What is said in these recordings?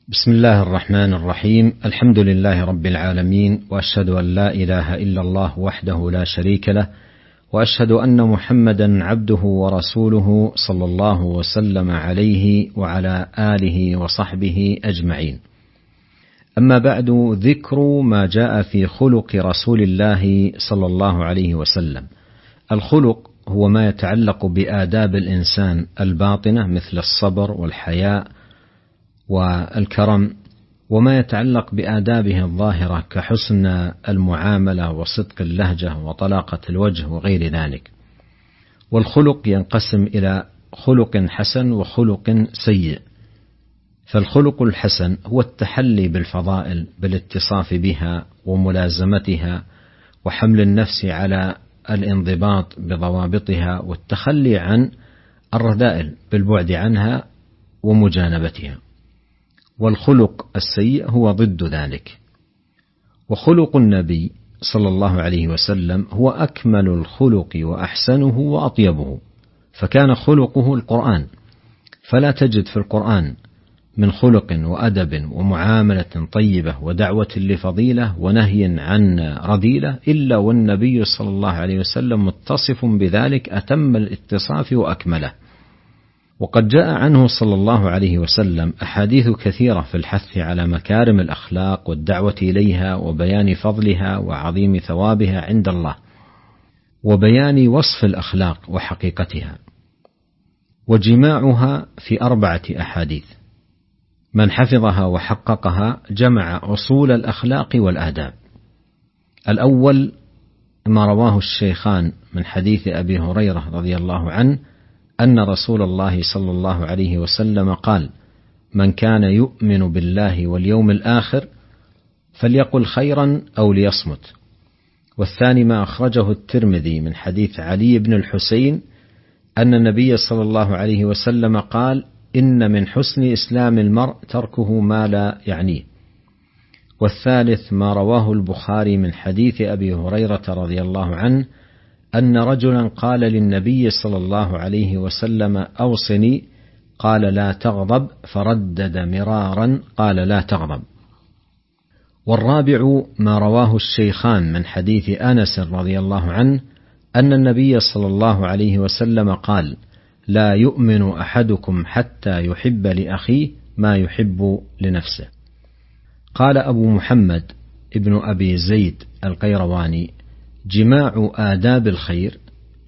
بسم الله الرحمن الرحيم. الحمد لله رب العالمين، وأشهد أن لا إله إلا الله وحده لا شريك له، وأشهد أن محمدا عبده ورسوله صلى الله وسلم عليه وعلى آله وصحبه أجمعين. أما بعد، ذكر ما جاء في خلق رسول الله صلى الله عليه وسلم. الخلق هو ما يتعلق بآداب الإنسان الباطنة مثل الصبر والحياء والكرم، وما يتعلق بآدابه الظاهرة كحسن المعاملة وصدق اللهجة وطلاقة الوجه وغير ذلك. والخلق ينقسم إلى خلق حسن وخلق سيء. فالخلق الحسن هو التحلي بالفضائل بالاتصاف بها وملازمتها، وحمل النفس على الانضباط بضوابطها، والتخلي عن الرذائل بالبعد عنها ومجانبتها. والخلق السيء هو ضد ذلك. وخلق النبي صلى الله عليه وسلم هو أكمل الخلق وأحسنه وأطيبه، فكان خلقه القرآن، فلا تجد في القرآن من خلق وأدب ومعاملة طيبة ودعوة لفضيلة ونهي عن رذيلة إلا والنبي صلى الله عليه وسلم متصف بذلك أتم الاتصاف وأكمله. وقد جاء عنه صلى الله عليه وسلم أحاديث كثيرة في الحث على مكارم الأخلاق والدعوة إليها وبيان فضلها وعظيم ثوابها عند الله، وبيان وصف الأخلاق وحقيقتها، وجماعها في 4 أحاديث. من حفظها وحققها جمع أصول الأخلاق والآداب. الأول ما رواه الشيخان من حديث أبي هريرة رضي الله عنه أن رسول الله صلى الله عليه وسلم قال: من كان يؤمن بالله واليوم الآخر فليقل خيرا أو ليصمت. والثاني ما أخرجه الترمذي من حديث علي بن الحسين أن النبي صلى الله عليه وسلم قال: إن من حسن إسلام المرء تركه ما لا يعنيه. والثالث ما رواه البخاري من حديث أبي هريرة رضي الله عنه أن رجلا قال للنبي صلى الله عليه وسلم: أوصني. قال: لا تغضب. فردد مرارا قال: لا تغضب. والرابع ما رواه الشيخان من حديث أنس رضي الله عنه أن النبي صلى الله عليه وسلم قال: لا يؤمن أحدكم حتى يحب لأخيه ما يحب لنفسه. قال أبو محمد ابن أبي زيد القيرواني: جماع آداب الخير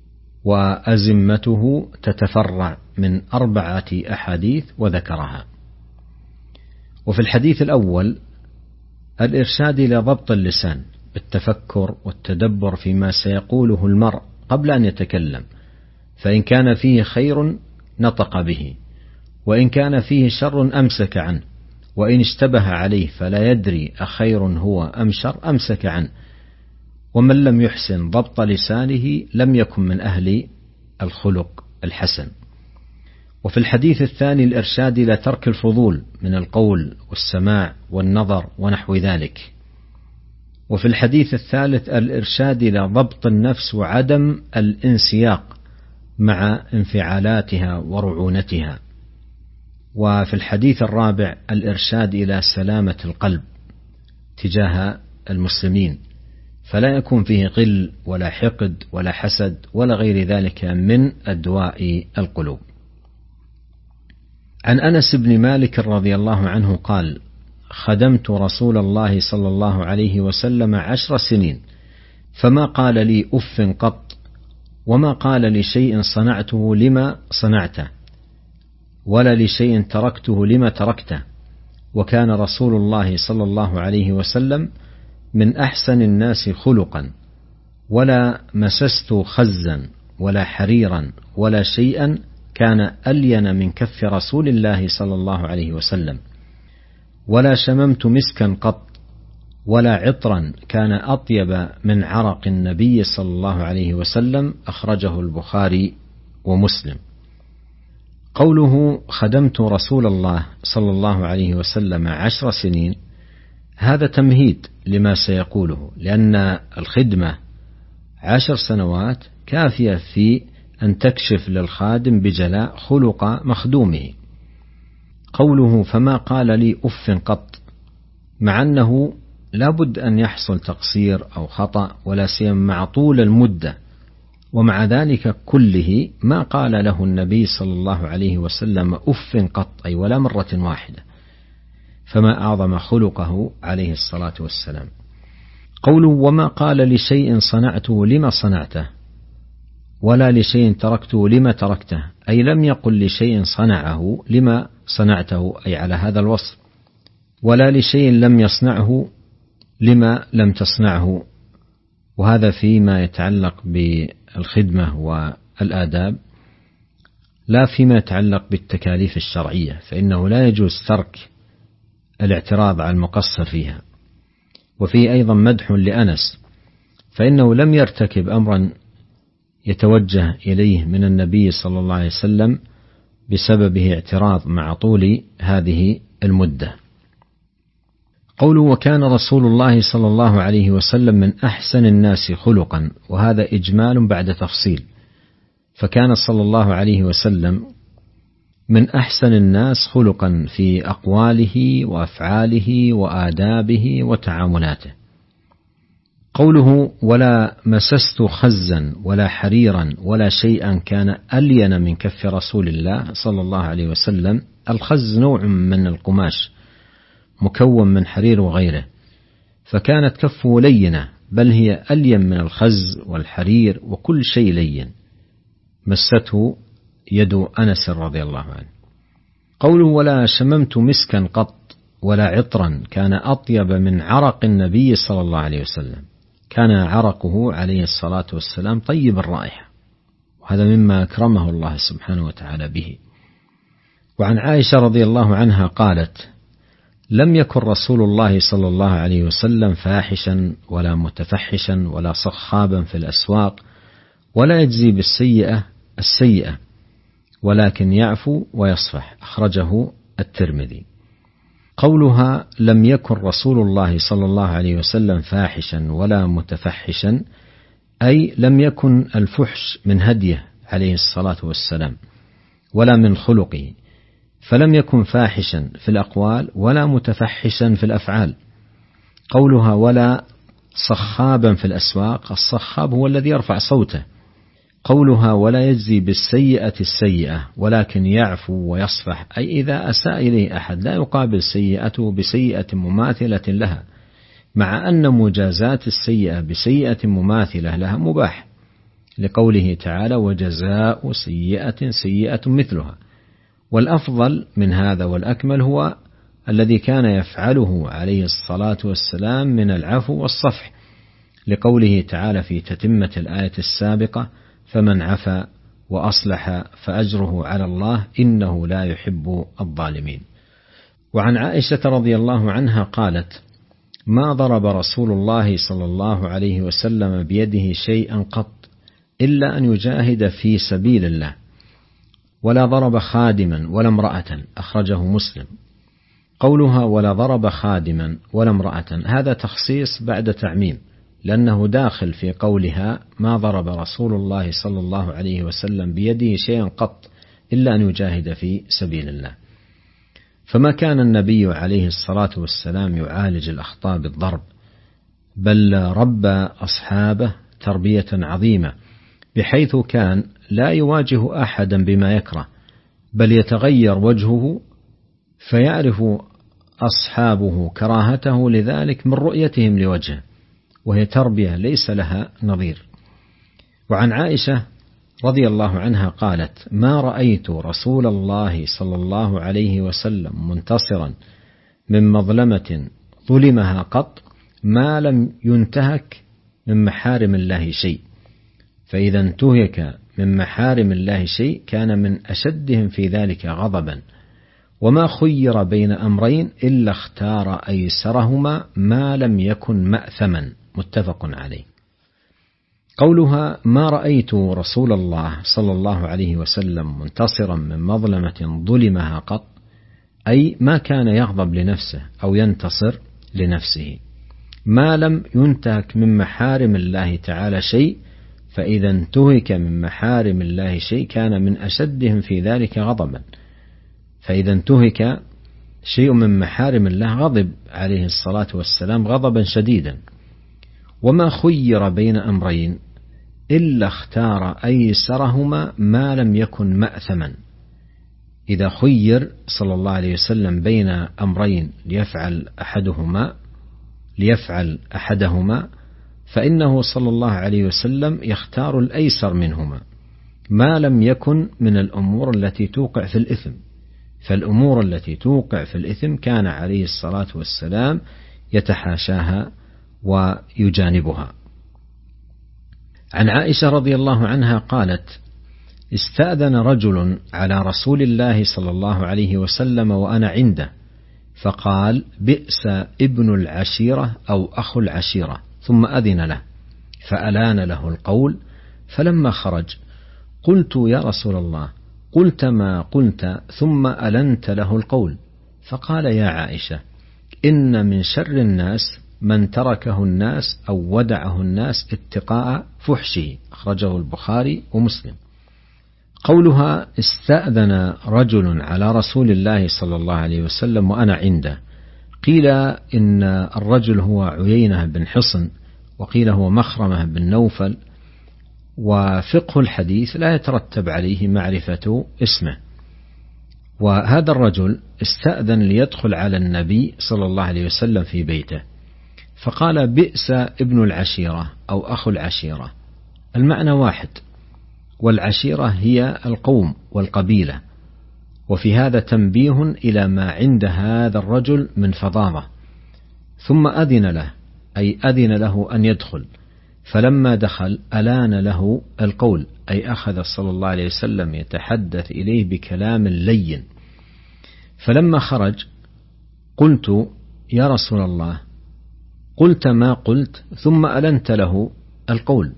وأزمته تتفرع من 4 أحاديث وذكرها. وفي الحديث الأول الإرشاد إلى ضبط اللسان بالتفكر والتدبر فيما سيقوله المرء قبل أن يتكلم، فإن كان فيه خير نطق به، وإن كان فيه شر أمسك عنه، وإن اشتبه عليه فلا يدري أخير هو أم شر أمسك عنه. ومن لم يحسن ضبط لسانه لم يكن من أهل الخلق الحسن. وفي الحديث الثاني الإرشاد إلى ترك الفضول من القول والسماع والنظر ونحو ذلك. وفي الحديث الثالث الإرشاد إلى ضبط النفس وعدم الانسياق مع انفعالاتها ورعونتها. وفي الحديث الرابع الإرشاد إلى سلامة القلب تجاه المسلمين، فلا يكون فيه غل ولا حقد ولا حسد ولا غير ذلك من أدواء القلوب. عن أنس بن مالك رضي الله عنه قال: خدمت رسول الله صلى الله عليه وسلم 10 سنين، فما قال لي أف قط، وما قال لشيء صنعته لما صنعته، ولا لشيء تركته لما تركته. وكان رسول الله صلى الله عليه وسلم من أحسن الناس خلقا، ولا مسست خزا ولا حريرا ولا شيئا كان ألين من كف رسول الله صلى الله عليه وسلم، ولا شممت مسكا قط، ولا عطرا كان أطيب من عرق النبي صلى الله عليه وسلم. أخرجه البخاري ومسلم. قوله خدمت رسول الله صلى الله عليه وسلم 10 سنين هذا تمهيد لما سيقوله، لأن الخدمة 10 سنوات كافية في أن تكشف للخادم بجلاء خلق مخدومه. قوله فما قال لي أف قط، مع أنه لا بد أن يحصل تقصير أو خطأ ولا سيما مع طول المدة، ومع ذلك كله ما قال له النبي صلى الله عليه وسلم أف قط، أي ولا مرة واحدة، فما أعظم خلقه عليه الصلاة والسلام. قوله وما قال لشيء صنعته لما صنعته، ولا لشيء تركته لما تركته، أي لم يقل لشيء صنعه لما صنعته، أي على هذا الوصف، ولا لشيء لم يصنعه لما لم تصنعه. وهذا فيما يتعلق بالخدمة والآداب، لا فيما يتعلق بالتكاليف الشرعية، فإنه لا يجوز ترك الاعتراض على المقصر فيها. وفيه أيضا مدح لأنس، فإنه لم يرتكب أمرا يتوجه إليه من النبي صلى الله عليه وسلم بسببه اعتراض مع طول هذه المدة. قوله وكان رسول الله صلى الله عليه وسلم من أحسن الناس خلقا، وهذا إجمال بعد تفصيل، فكان صلى الله عليه وسلم من أحسن الناس خلقا في أقواله وأفعاله وآدابه وتعاملاته. قوله ولا مسست خزا ولا حريرا ولا شيئا كان ألين من كف رسول الله صلى الله عليه وسلم. الخز نوع من القماش مكون من حرير وغيره، فكانت كفه لينة، بل هي ألين من الخز والحرير وكل شيء لين مسته يد أنس رضي الله عنه. قوله ولا شممت مسكا قط ولا عطرا كان أطيب من عرق النبي صلى الله عليه وسلم. كان عرقه عليه الصلاة والسلام طيب الرائحة، وهذا مما أكرمه الله سبحانه وتعالى به. وعن عائشة رضي الله عنها قالت لم يكن رسول الله صلى الله عليه وسلم فاحشا ولا متفحشا ولا صخابا في الأسواق، ولا يجزي بالسيئة السيئة، ولكن يعفو ويصفح. أخرجه الترمذي. قولها لم يكن رسول الله صلى الله عليه وسلم فاحشا ولا متفحشا، أي لم يكن الفحش من هديه عليه الصلاة والسلام ولا من خلقه، فلم يكن فاحشا في الأقوال ولا متفحشا في الأفعال. قولها ولا صخابا في الأسواق، الصخاب هو الذي يرفع صوته. قولها ولا يجزي بالسيئة السيئة ولكن يعفو ويصفح، أي إذا أساء إليه أحد لا يقابل سيئته بسيئة مماثلة لها، مع أن مجازاة السيئة بسيئة مماثلة لها مباح، لقوله تعالى وجزاء سيئة سيئة مثلها. والأفضل من هذا والأكمل هو الذي كان يفعله عليه الصلاة والسلام من العفو والصفح، لقوله تعالى في تتمة الآية السابقة فمن عفا وأصلح فأجره على الله إنه لا يحب الظالمين. وعن عائشة رضي الله عنها قالت ما ضرب رسول الله صلى الله عليه وسلم بيده شيئا قط إلا أن يجاهد في سبيل الله، ولا ضرب خادما ولا امرأة. أخرجه مسلم. قولها ولا ضرب خادما ولا امرأة هذا تخصيص بعد تعميم، لأنه داخل في قولها ما ضرب رسول الله صلى الله عليه وسلم بيده شيئا قط إلا أن يجاهد في سبيل الله. فما كان النبي عليه الصلاة والسلام يعالج الأخطاء بالضرب، بل ربى أصحابه تربية عظيمة، بحيث كان لا يواجه أحدا بما يكره، بل يتغير وجهه فيعرف أصحابه كراهته لذلك من رؤيتهم لوجهه، وهي تربية ليس لها نظير. وعن عائشة رضي الله عنها قالت ما رأيت رسول الله صلى الله عليه وسلم منتصرا من مظلمة ظلمها قط ما لم ينتهك من محارم الله شيء، فإذا انتهك من محارم الله شيء كان من أشدهم في ذلك غضبا، وما خير بين أمرين إلا اختار أيسرهما ما لم يكن مأثما. متفق عليه. قولها ما رأيت رسول الله صلى الله عليه وسلم منتصرا من مظلمة ظلمها قط، أي ما كان يغضب لنفسه أو ينتصر لنفسه، ما لم ينتهك من محارم الله تعالى شيء، فإذا انتهك من محارم الله شيء كان من أشدهم في ذلك غضبا، فإذا انتهك شيء من محارم الله غضب عليه الصلاة والسلام غضبا شديدا. وما خير بين أمرين إلا اختار أيسرهما ما لم يكن مأثما. إذا خير صلى الله عليه وسلم بين أمرين ليفعل أحدهما فإنه صلى الله عليه وسلم يختار الأيسر منهما ما لم يكن من الأمور التي توقع في الإثم. فالأمور التي توقع في الإثم كان عليه الصلاة والسلام يتحاشاها ويجانبها. عن عائشة رضي الله عنها قالت: استأذن رجل على رسول الله صلى الله عليه وسلم وأنا عنده فقال: بئس ابن العشيرة أو أخو العشيرة، ثم أذن له فألان له القول. فلما خرج قلت: يا رسول الله، قلت ما قلت ثم ألنت له القول. فقال: يا عائشة، إن من شر الناس من تركه الناس أو ودعه الناس اتقاء فحشه. أخرجه البخاري ومسلم. قولها استأذن رجل على رسول الله صلى الله عليه وسلم وأنا عنده، قيل إن الرجل هو عيينة بن حصن، وقيل هو مخرمة بن نوفل. وفقه الحديث لا يترتب عليه معرفة اسمه. وهذا الرجل استأذن ليدخل على النبي صلى الله عليه وسلم في بيته، فقال: بئس ابن العشيرة أو أخو العشيرة. المعنى واحد، والعشيرة هي القوم والقبيلة. وفي هذا تنبيه إلى ما عند هذا الرجل من فظاظة. ثم أذن له، أي أذن له أن يدخل. فلما دخل ألان له القول، أي أخذ صلى الله عليه وسلم يتحدث إليه بكلام لين. فلما خرج قلت: يا رسول الله، قلت ما قلت ثم ألنت له القول.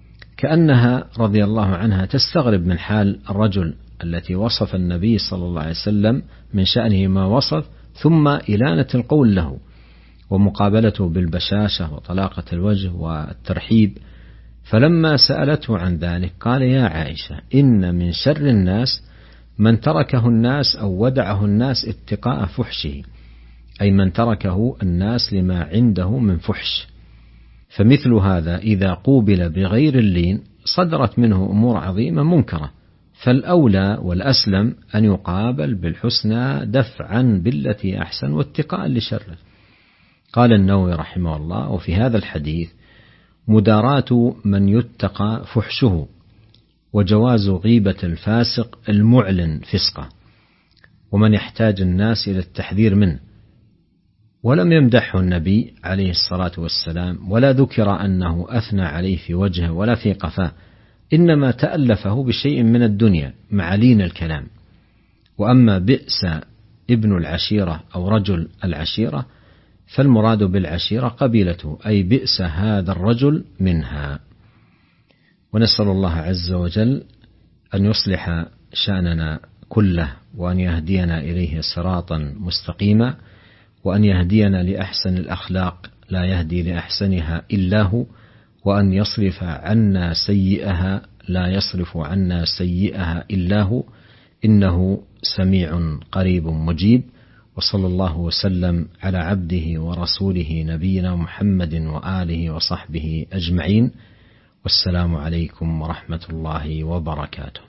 كأنها رضي الله عنها تستغرب من حال الرجل التي وصف النبي صلى الله عليه وسلم من شأنه ما وصف، ثم إلانة القول له ومقابلته بالبشاشة وطلاقة الوجه والترحيب. فلما سألته عن ذلك قال: يا عائشة، إن من شر الناس من تركه الناس أو ودعه الناس اتقاء فحشه، أي من تركه الناس لما عنده من فحش. فمثل هذا إذا قوبل بغير اللين صدرت منه أمور عظيمة منكرة، فالأولى والأسلم أن يقابل بالحسنى دفعا بالتي أحسن واتقاء لشره. قال النووي رحمه الله: وفي هذا الحديث مداراة من يتقى فحشه، وجواز غيبة الفاسق المعلن فسقه، ومن يحتاج الناس إلى التحذير منه. ولم يمدحه النبي عليه الصلاة والسلام، ولا ذكر أنه أثنى عليه في وجهه ولا في قفاه، إنما تألفه بشيء من الدنيا مع لين الكلام. وأما بئس ابن العشيرة أو رجل العشيرة فالمراد بالعشيرة قبيلته، أي بئس هذا الرجل منها. ونسأل الله عز وجل أن يصلح شأننا كله، وأن يهدينا إليه صراطا مستقيما، وأن يهدينا لأحسن الأخلاق لا يهدي لأحسنها إلا هو، وأن يصرف عنا سيئها لا يصرف عنا سيئها إلا هو، إنه سميع قريب مجيب. وصلى الله وسلم على عبده ورسوله نبينا محمد وآله وصحبه أجمعين، والسلام عليكم ورحمة الله وبركاته.